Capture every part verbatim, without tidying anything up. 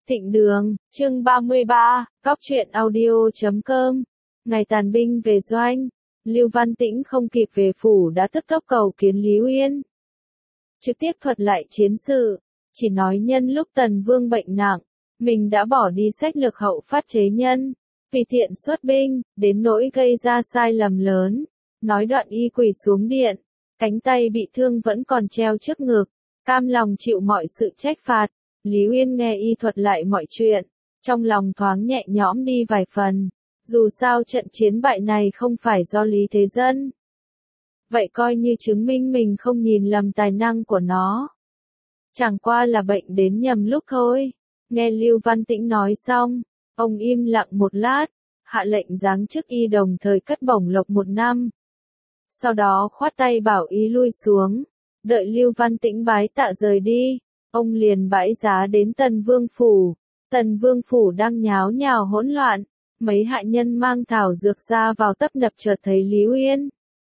Thịnh Đường, chương ba mươi ba, Cóc truyện audio chấm com. Ngày tàn binh về doanh, Lưu Văn Tĩnh không kịp về phủ đã tức tốc cầu kiến Lý Uyên. Trực tiếp thuật lại chiến sự, chỉ nói nhân lúc Tần Vương bệnh nặng, mình đã bỏ đi sách lược hậu phát chế nhân, vì thiện xuất binh, đến nỗi gây ra sai lầm lớn. Nói đoạn y quỳ xuống điện, cánh tay bị thương vẫn còn treo trước ngực, cam lòng chịu mọi sự trách phạt. Lý Uyên nghe y thuật lại mọi chuyện, trong lòng thoáng nhẹ nhõm đi vài phần, dù sao trận chiến bại này không phải do Lý Thế Dân. Vậy coi như chứng minh mình không nhìn lầm tài năng của nó. Chẳng qua là bệnh đến nhầm lúc thôi. Nghe Lưu Văn Tĩnh nói xong, ông im lặng một lát, hạ lệnh giáng chức y đồng thời cất bổng lộc một năm. Sau đó khoát tay bảo y lui xuống, đợi Lưu Văn Tĩnh bái tạ rời đi. Ông liền bãi giá đến Tần Vương Phủ. Tần Vương Phủ đang nháo nhào hỗn loạn. Mấy hạ nhân mang thảo dược ra vào tấp nập chợt thấy Lý Uyên.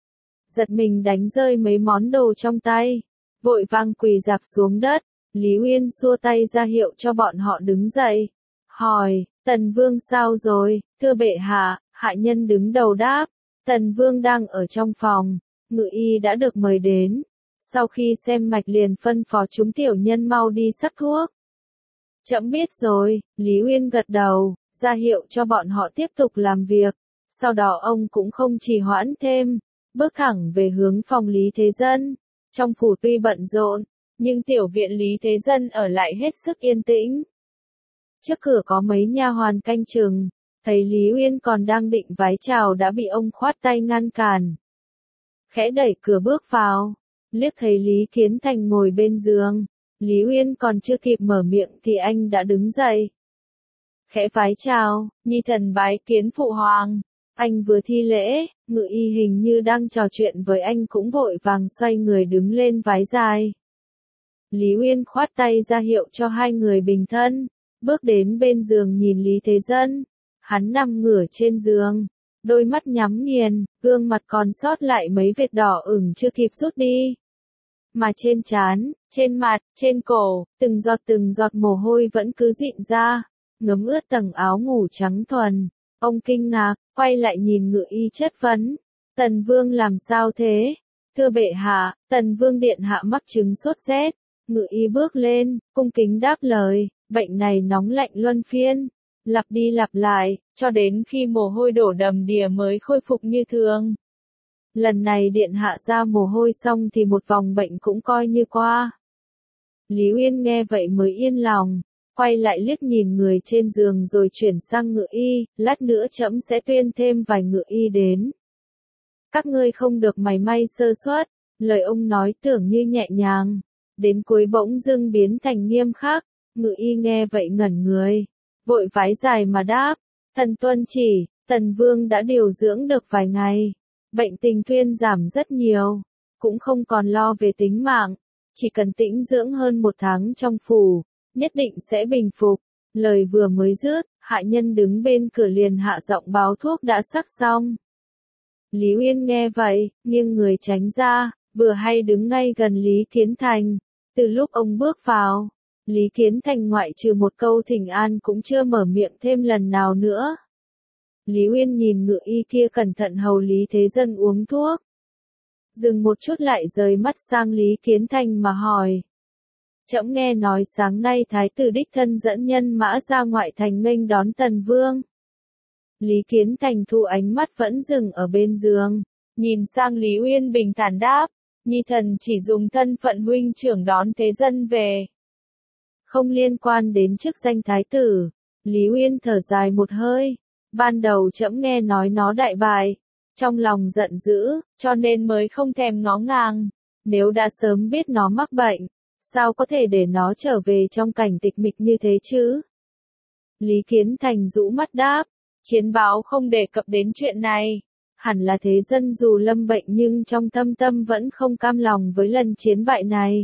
Giật mình đánh rơi mấy món đồ trong tay. Vội vàng quỳ rạp xuống đất. Lý Uyên xua tay ra hiệu cho bọn họ đứng dậy. Hỏi, Tần Vương sao rồi? Thưa bệ hạ, hạ nhân đứng đầu đáp. Tần Vương đang ở trong phòng. Ngự y đã được mời đến. Sau khi xem mạch liền phân phó chúng tiểu nhân mau đi sắc thuốc. Trẫm biết rồi, Lý Uyên gật đầu, ra hiệu cho bọn họ tiếp tục làm việc. Sau đó ông cũng không trì hoãn thêm, bước thẳng về hướng phòng Lý Thế Dân. Trong phủ tuy bận rộn, nhưng tiểu viện Lý Thế Dân ở lại hết sức yên tĩnh. Trước cửa có mấy nha hoàn canh chừng, thấy Lý Uyên còn đang định vái chào đã bị ông khoát tay ngăn cản. Khẽ đẩy cửa bước vào. Liếc thấy Lý Kiến Thành ngồi bên giường, Lý Uyên còn chưa kịp mở miệng thì anh đã đứng dậy. Khẽ vái chào, nhi thần bái kiến phụ hoàng. Anh vừa thi lễ, ngự y hình như đang trò chuyện với anh cũng vội vàng xoay người đứng lên vái dài. Lý Uyên khoát tay ra hiệu cho hai người bình thân, bước đến bên giường nhìn Lý Thế Dân. Hắn nằm ngửa trên giường, đôi mắt nhắm nghiền, gương mặt còn sót lại mấy vệt đỏ ửng chưa kịp rút đi. Mà trên trán, trên mặt, trên cổ, từng giọt từng giọt mồ hôi vẫn cứ rịn ra, ngấm ướt tầng áo ngủ trắng thuần. Ông kinh ngạc, quay lại nhìn ngự y chất vấn. Tần Vương làm sao thế? Thưa bệ hạ, Tần Vương điện hạ mắc chứng sốt rét. Ngự y bước lên, cung kính đáp lời, bệnh này nóng lạnh luân phiên. Lặp đi lặp lại, cho đến khi mồ hôi đổ đầm đìa mới khôi phục như thường. Lần này điện hạ ra mồ hôi xong thì một vòng bệnh cũng coi như qua. Lý Uyên nghe vậy mới yên lòng, quay lại liếc nhìn người trên giường rồi chuyển sang ngự y, lát nữa trẫm sẽ tuyên thêm vài ngự y đến. Các ngươi không được mảy may sơ suất, lời ông nói tưởng như nhẹ nhàng, đến cuối bỗng dưng biến thành nghiêm khắc. Ngự y nghe vậy ngẩn người, vội vái dài mà đáp, thần tuân chỉ. Tần Vương đã điều dưỡng được vài ngày, bệnh tình thuyên giảm rất nhiều, cũng không còn lo về tính mạng, chỉ cần tĩnh dưỡng hơn một tháng trong phủ, nhất định sẽ bình phục. Lời vừa mới dứt, hạ nhân đứng bên cửa liền hạ giọng báo thuốc đã sắc xong. Lý Uyên nghe vậy, nghiêng người tránh ra, vừa hay đứng ngay gần Lý Kiến Thành. Từ lúc ông bước vào, Lý Kiến Thành ngoại trừ một câu thỉnh an cũng chưa mở miệng thêm lần nào nữa. Lý Uyên nhìn ngự y kia cẩn thận hầu Lý Thế Dân uống thuốc. Dừng một chút lại rời mắt sang Lý Kiến Thành mà hỏi. Trẫm nghe nói sáng nay Thái tử đích thân dẫn nhân mã ra ngoại thành nghênh đón Tần Vương. Lý Kiến Thành thu ánh mắt vẫn dừng ở bên giường, nhìn sang Lý Uyên bình thản đáp, nhi thần chỉ dùng thân phận huynh trưởng đón Thế Dân về. Không liên quan đến chức danh Thái tử. Lý Uyên thở dài một hơi. Ban đầu trẫm nghe nói nó đại bại, trong lòng giận dữ, cho nên mới không thèm ngó ngàng. Nếu đã sớm biết nó mắc bệnh, sao có thể để nó trở về trong cảnh tịch mịch như thế chứ? Lý Kiến Thành rũ mắt đáp, chiến báo không đề cập đến chuyện này. Hẳn là Thế Dân dù lâm bệnh nhưng trong thâm tâm vẫn không cam lòng với lần chiến bại này.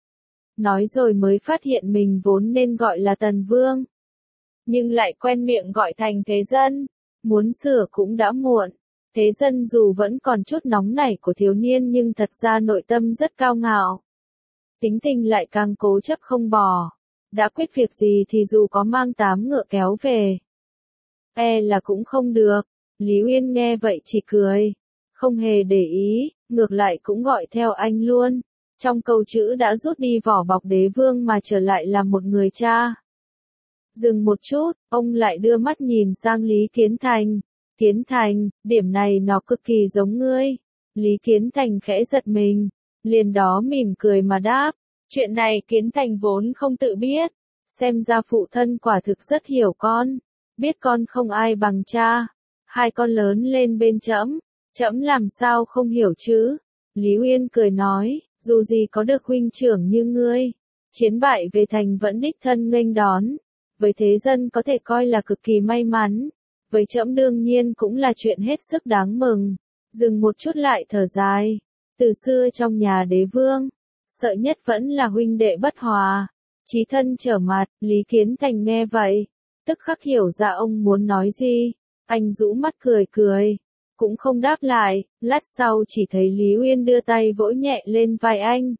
Nói rồi mới phát hiện mình vốn nên gọi là Tần Vương, nhưng lại quen miệng gọi thành Thế Dân. Muốn sửa cũng đã muộn. Thế Dân dù vẫn còn chút nóng nảy của thiếu niên nhưng thật ra nội tâm rất cao ngạo. Tính tình lại càng cố chấp không bỏ. đã quyết việc gì thì dù có mang tám ngựa kéo về, e là cũng không được. Lý Uyên nghe vậy chỉ cười, không hề để ý, ngược lại cũng gọi theo anh luôn. Trong câu chữ đã rút đi vỏ bọc đế vương mà trở lại là một người cha. Dừng một chút, ông lại đưa mắt nhìn sang Lý Kiến Thành. Kiến Thành, điểm này nó cực kỳ giống ngươi. Lý Kiến Thành khẽ giật mình, liền đó mỉm cười mà đáp. Chuyện này Kiến Thành vốn không tự biết, xem ra phụ thân quả thực rất hiểu con, biết con không ai bằng cha. Hai con lớn lên bên trẫm, trẫm làm sao không hiểu chứ? Lý Uyên cười nói, dù gì có được huynh trưởng như ngươi, chiến bại về thành vẫn đích thân nghênh đón, với thế dân có thể coi là cực kỳ may mắn, với trẫm đương nhiên cũng là chuyện hết sức đáng mừng. Dừng một chút lại thở dài, từ xưa trong nhà đế vương, sợ nhất vẫn là huynh đệ bất hòa, chí thân trở mặt. Lý Kiến Thành nghe vậy, tức khắc hiểu ra ông muốn nói gì, anh rũ mắt cười cười, cũng không đáp lại. Lát sau chỉ thấy Lý Uyên đưa tay vỗ nhẹ lên vai anh,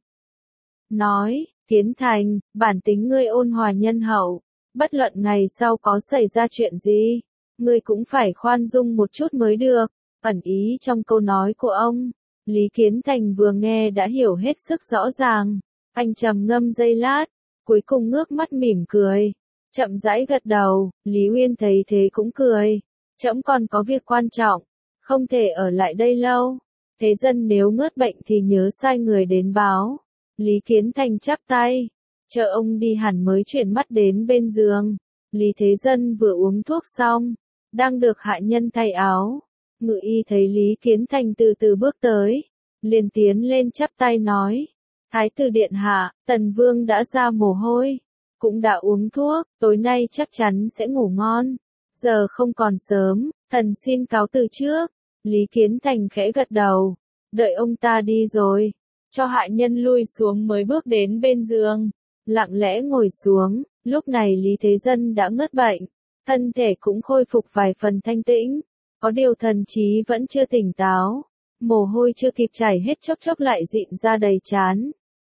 nói, Kiến Thành, bản tính ngươi ôn hòa nhân hậu, bất luận ngày sau có xảy ra chuyện gì, ngươi cũng phải khoan dung một chút mới được. Ẩn ý trong câu nói của ông, Lý Kiến Thành vừa nghe đã hiểu hết sức rõ ràng. Anh trầm ngâm giây lát, cuối cùng ngước mắt mỉm cười, chậm rãi gật đầu. Lý Uyên thấy thế cũng cười, trẫm còn có việc quan trọng, không thể ở lại đây lâu. Thế dân nếu ngớt bệnh thì nhớ sai người đến báo. Lý Kiến Thành chắp tay, chờ ông đi hẳn mới chuyển mắt đến bên giường. Lý Thế Dân vừa uống thuốc xong, đang được hạ nhân thay áo. Ngự y thấy Lý Kiến Thành từ từ bước tới, liền tiến lên chắp tay nói, Thái tử điện hạ, Tần Vương đã ra mồ hôi, cũng đã uống thuốc, tối nay chắc chắn sẽ ngủ ngon. Giờ không còn sớm, thần xin cáo từ trước. Lý Kiến Thành khẽ gật đầu, đợi ông ta đi rồi, cho hạ nhân lui xuống mới bước đến bên giường, lặng lẽ ngồi xuống. Lúc này Lý Thế Dân đã ngớt bệnh, thân thể cũng khôi phục vài phần thanh tĩnh, có điều thần trí vẫn chưa tỉnh táo, mồ hôi chưa kịp chảy hết chốc chốc lại dịn ra đầy trán.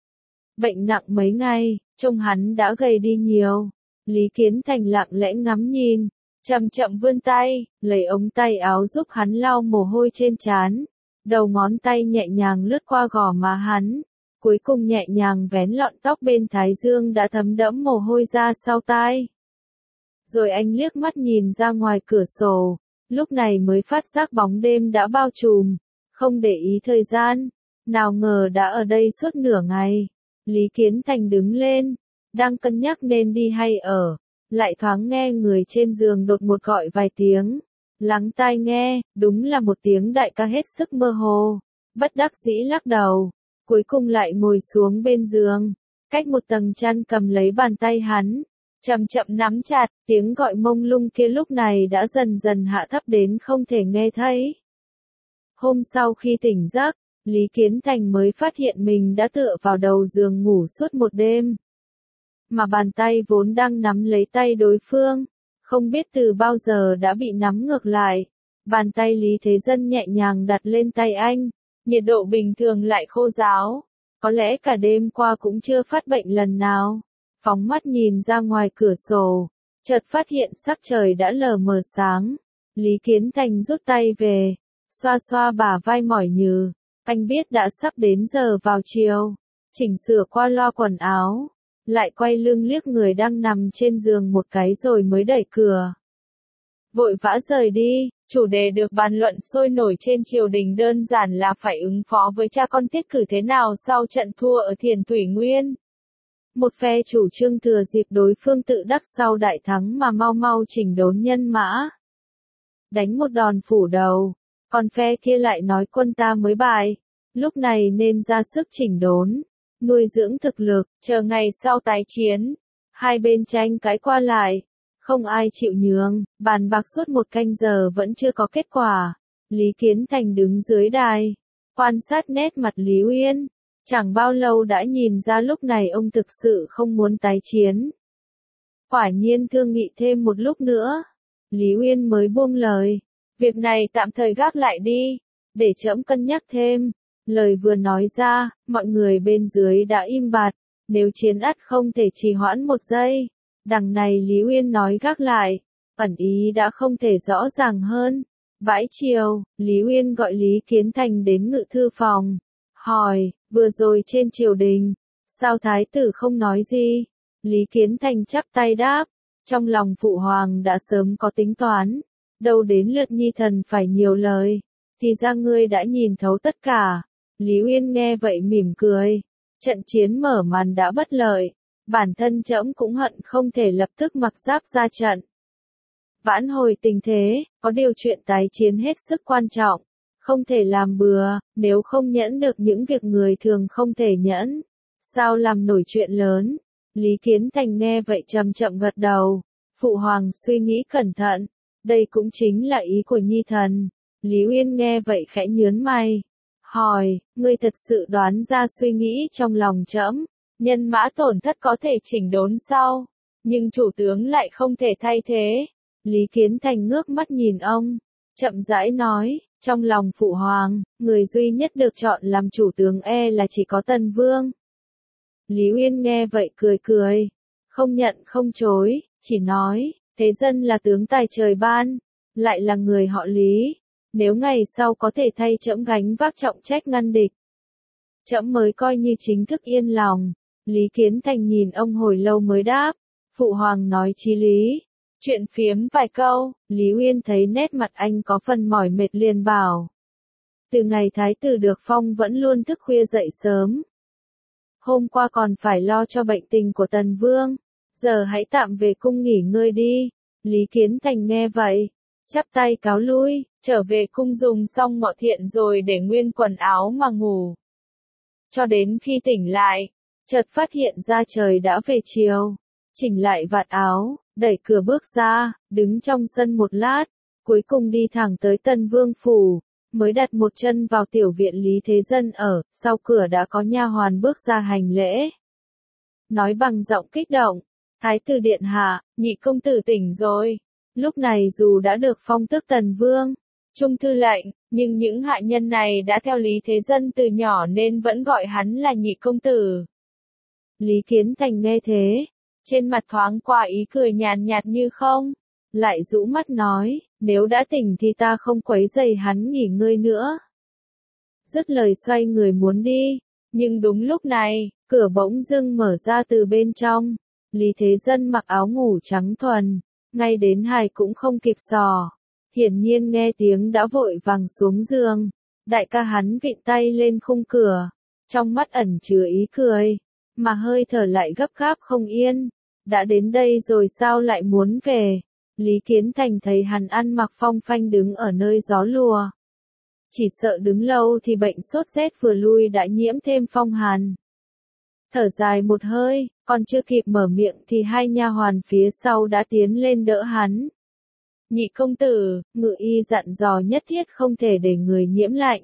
Bệnh nặng mấy ngày, trông hắn đã gầy đi nhiều. Lý Kiến Thành lặng lẽ ngắm nhìn, chậm chậm vươn tay, lấy ống tay áo giúp hắn lau mồ hôi trên trán. Đầu ngón tay nhẹ nhàng lướt qua gò má hắn, cuối cùng nhẹ nhàng vén lọn tóc bên thái dương đã thấm đẫm mồ hôi ra sau tai. Rồi anh liếc mắt nhìn ra ngoài cửa sổ, lúc này mới phát giác bóng đêm đã bao trùm, không để ý thời gian, nào ngờ đã ở đây suốt nửa ngày. Lý Kiến Thành đứng lên, đang cân nhắc nên đi hay ở, lại thoáng nghe người trên giường đột ngột gọi vài tiếng. Lắng tai nghe, đúng là một tiếng đại ca hết sức mơ hồ, bất đắc dĩ lắc đầu, cuối cùng lại ngồi xuống bên giường, cách một tầng chăn cầm lấy bàn tay hắn, chậm chậm nắm chặt. Tiếng gọi mông lung kia lúc này đã dần dần hạ thấp đến không thể nghe thấy. Hôm sau khi tỉnh giấc, Lý Kiến Thành mới phát hiện mình đã tựa vào đầu giường ngủ suốt một đêm, mà bàn tay vốn đang nắm lấy tay đối phương, không biết từ bao giờ đã bị nắm ngược lại. Bàn tay Lý Thế Dân nhẹ nhàng đặt lên tay anh, nhiệt độ bình thường lại khô ráo, có lẽ cả đêm qua cũng chưa phát bệnh lần nào. Phóng mắt nhìn ra ngoài cửa sổ, chợt phát hiện sắc trời đã lờ mờ sáng. Lý Kiến Thành rút tay về, xoa xoa bả vai mỏi nhừ, anh biết đã sắp đến giờ vào chiều, chỉnh sửa qua loa quần áo, lại quay lưng liếc người đang nằm trên giường một cái rồi mới đẩy cửa, vội vã rời đi. Chủ đề được bàn luận sôi nổi trên triều đình đơn giản là phải ứng phó với cha con tiết cử thế nào sau trận thua ở Thiền Thủy Nguyên. Một phe chủ trương thừa dịp đối phương tự đắc sau đại thắng mà mau mau chỉnh đốn nhân mã, đánh một đòn phủ đầu, còn phe kia lại nói quân ta mới bại, lúc này nên ra sức chỉnh đốn, nuôi dưỡng thực lực, chờ ngày sau tái chiến. Hai bên tranh cãi qua lại, không ai chịu nhường, bàn bạc suốt một canh giờ vẫn chưa có kết quả. Lý Kiến Thành đứng dưới đài, quan sát nét mặt Lý Uyên, chẳng bao lâu đã nhìn ra lúc này ông thực sự không muốn tái chiến. Quả nhiên thương nghị thêm một lúc nữa, Lý Uyên mới buông lời, việc này tạm thời gác lại đi, để trẫm cân nhắc thêm. Lời vừa nói ra, mọi người bên dưới đã im bặt, nếu chiến ắt không thể trì hoãn một giây. Đằng này Lý Uyên nói gác lại, ẩn ý đã không thể rõ ràng hơn. Bãi chiều, Lý Uyên gọi Lý Kiến Thành đến ngự thư phòng, hỏi, vừa rồi trên triều đình, sao thái tử không nói gì? Lý Kiến Thành chắp tay đáp, trong lòng phụ hoàng đã sớm có tính toán, đâu đến lượt nhi thần phải nhiều lời, thì ra ngươi đã nhìn thấu tất cả. Lý Uyên nghe vậy mỉm cười, trận chiến mở màn đã bất lợi, bản thân trẫm cũng hận không thể lập tức mặc giáp ra trận. Vãn hồi tình thế, có điều chuyện tái chiến hết sức quan trọng, không thể làm bừa, nếu không nhẫn được những việc người thường không thể nhẫn, sao làm nổi chuyện lớn. Lý Kiến Thành nghe vậy chậm chậm gật đầu, phụ hoàng suy nghĩ cẩn thận, đây cũng chính là ý của nhi thần. Lý Uyên nghe vậy khẽ nhướng mày, hỏi, ngươi thật sự đoán ra suy nghĩ trong lòng trẫm, nhân mã tổn thất có thể chỉnh đốn sau, nhưng chủ tướng lại không thể thay thế. Lý Kiến Thành ngước mắt nhìn ông, chậm rãi nói, trong lòng phụ hoàng, người duy nhất được chọn làm chủ tướng e là chỉ có Tần Vương. Lý Uyên nghe vậy cười cười, không nhận không chối, chỉ nói, thế dân là tướng tài trời ban, lại là người họ Lý, nếu ngày sau có thể thay trẫm gánh vác trọng trách ngăn địch, trẫm mới coi như chính thức yên lòng. Lý Kiến Thành nhìn ông hồi lâu mới đáp, phụ hoàng nói chí lý. Chuyện phiếm vài câu, Lý Uyên thấy nét mặt anh có phần mỏi mệt liền bảo. Từ ngày thái tử được phong vẫn luôn thức khuya dậy sớm. Hôm qua còn phải lo cho bệnh tình của Tần Vương, giờ hãy tạm về cung nghỉ ngơi đi. Lý Kiến Thành nghe vậy, chắp tay cáo lui, trở về cung dùng xong mọi thiện rồi để nguyên quần áo mà ngủ. Cho đến khi tỉnh lại, chợt phát hiện ra trời đã về chiều, chỉnh lại vạt áo, đẩy cửa bước ra, đứng trong sân một lát, cuối cùng đi thẳng tới Tần Vương phủ, mới đặt một chân vào tiểu viện Lý Thế Dân ở, sau cửa đã có nha hoàn bước ra hành lễ. Nói bằng giọng kích động, Thái tử điện hạ, nhị công tử tỉnh rồi. Lúc này dù đã được phong tước Tần Vương, trung thư lệnh, nhưng những hạ nhân này đã theo Lý Thế Dân từ nhỏ nên vẫn gọi hắn là nhị công tử. Lý Kiến Thành nghe thế, trên mặt thoáng qua ý cười nhàn nhạt như không, lại rũ mắt nói, nếu đã tỉnh thì ta không quấy rầy hắn nghỉ ngơi nữa. Dứt lời xoay người muốn đi, nhưng đúng lúc này, cửa bỗng dưng mở ra từ bên trong, Lý Thế Dân mặc áo ngủ trắng thuần, ngay đến hài cũng không kịp sò, hiển nhiên nghe tiếng đã vội vàng xuống giường, đại ca hắn vịn tay lên khung cửa, trong mắt ẩn chứa ý cười, mà hơi thở lại gấp gáp không yên. Đã đến đây rồi sao lại muốn về? Lý Kiến Thành thấy hắn ăn mặc phong phanh đứng ở nơi gió lùa. Chỉ sợ đứng lâu thì bệnh sốt rét vừa lui đã nhiễm thêm phong hàn. Thở dài một hơi, còn chưa kịp mở miệng thì hai nha hoàn phía sau đã tiến lên đỡ hắn. Nhị công tử, ngự y dặn dò nhất thiết không thể để người nhiễm lạnh.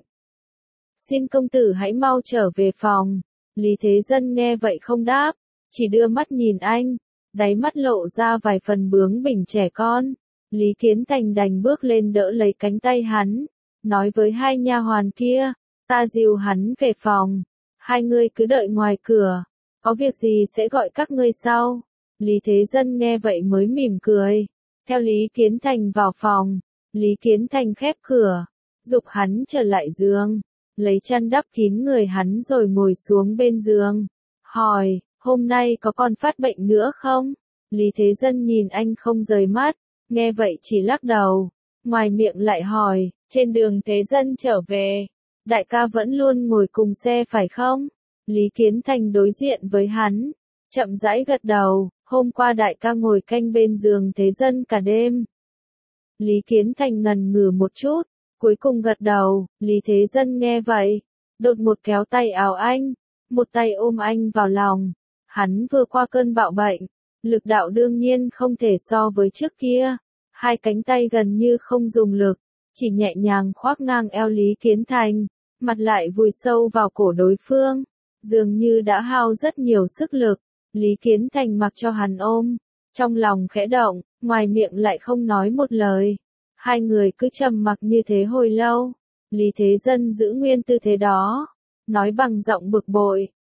Xin công tử hãy mau trở về phòng. Lý Thế Dân nghe vậy không đáp, chỉ đưa mắt nhìn anh. Đáy mắt lộ ra vài phần bướng bỉnh trẻ con. Lý Kiến Thành đành bước lên đỡ lấy cánh tay hắn, nói với hai nha hoàn kia, ta dìu hắn về phòng, hai ngươi cứ đợi ngoài cửa, có việc gì sẽ gọi các ngươi sau. Lý Thế Dân nghe vậy mới mỉm cười, theo Lý Kiến Thành vào phòng. Lý Kiến Thành khép cửa, giục hắn trở lại giường, lấy chăn đắp kín người hắn rồi ngồi xuống bên giường, hỏi, hôm nay có còn phát bệnh nữa không? Lý Thế Dân nhìn anh không rời mắt, nghe vậy chỉ lắc đầu, ngoài miệng lại hỏi, trên đường Thế Dân trở về, đại ca vẫn luôn ngồi cùng xe phải không? Lý Kiến Thành đối diện với hắn, chậm rãi gật đầu, hôm qua đại ca ngồi canh bên giường Thế Dân cả đêm. Lý Kiến Thành ngần ngừ một chút, cuối cùng gật đầu. Lý Thế Dân nghe vậy, đột một kéo tay áo anh, một tay ôm anh vào lòng. Hắn vừa qua cơn bạo bệnh, lực đạo đương nhiên không thể so với trước kia, hai cánh tay gần như không dùng lực, chỉ nhẹ nhàng khoác ngang eo Lý Kiến Thành, mặt lại vùi sâu vào cổ đối phương, dường như đã hao rất nhiều sức lực. Lý Kiến Thành mặc cho hắn ôm, trong lòng khẽ động, ngoài miệng lại không nói một lời. Hai người cứ trầm mặc như thế hồi lâu, Lý Thế Dân giữ nguyên tư thế đó, nói bằng giọng bực bội,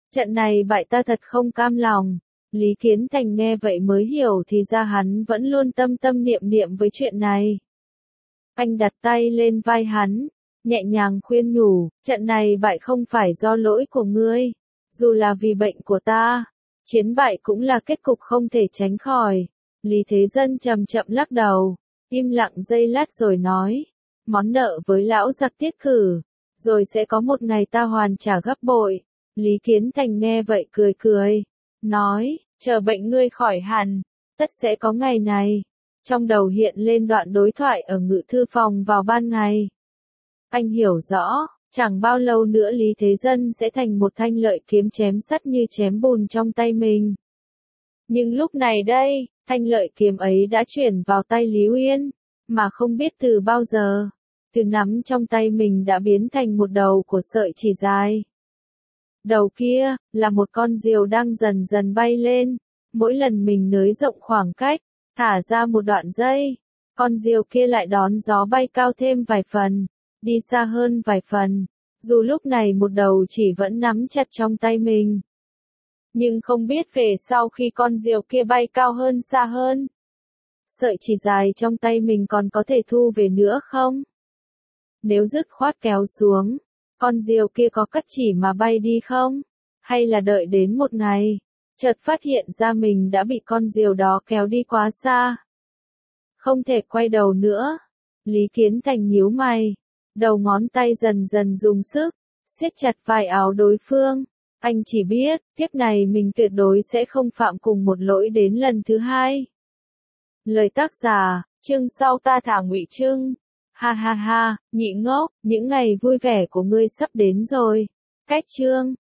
Trận này bại ta thật không cam lòng. Lý Kiến Thành nghe vậy mới hiểu thì ra hắn vẫn luôn tâm tâm niệm niệm với chuyện này. Anh đặt tay lên vai hắn, nhẹ nhàng khuyên nhủ, trận này bại không phải do lỗi của ngươi, dù là vì bệnh của ta, chiến bại cũng là kết cục không thể tránh khỏi. Lý Thế Dân chậm chậm lắc đầu, im lặng giây lát rồi nói, món nợ với lão giặc Tiết Cử, rồi sẽ có một ngày ta hoàn trả gấp bội. Lý Kiến Thành nghe vậy cười cười, nói, chờ bệnh ngươi khỏi hẳn, tất sẽ có ngày này. Trong đầu hiện lên đoạn đối thoại ở ngự thư phòng vào ban ngày. Anh hiểu rõ, chẳng bao lâu nữa Lý Thế Dân sẽ thành một thanh lợi kiếm chém sắt như chém bùn trong tay mình. Nhưng lúc này đây, thanh lợi kiếm ấy đã chuyển vào tay Lý Uyên, mà không biết từ bao giờ, từ nắm trong tay mình đã biến thành một đầu của sợi chỉ dài. Đầu kia, là một con diều đang dần dần bay lên, mỗi lần mình nới rộng khoảng cách, thả ra một đoạn dây, con diều kia lại đón gió bay cao thêm vài phần, đi xa hơn vài phần, dù lúc này một đầu chỉ vẫn nắm chặt trong tay mình. Nhưng không biết về sau khi con diều kia bay cao hơn xa hơn, sợi chỉ dài trong tay mình còn có thể thu về nữa không? Nếu dứt khoát kéo xuống, con diều kia có cắt chỉ mà bay đi không? Hay là đợi đến một ngày, chợt phát hiện ra mình đã bị con diều đó kéo đi quá xa, không thể quay đầu nữa. Lý Kiến Thành nhíu mày, đầu ngón tay dần dần dùng sức, siết chặt vai áo đối phương. Anh chỉ biết, tiếp này mình tuyệt đối sẽ không phạm cùng một lỗi đến lần thứ hai. Lời tác giả, chương sau ta thả Ngụy Trưng. Ha ha ha, nhị ngốc, những ngày vui vẻ của ngươi sắp đến rồi. Cách chương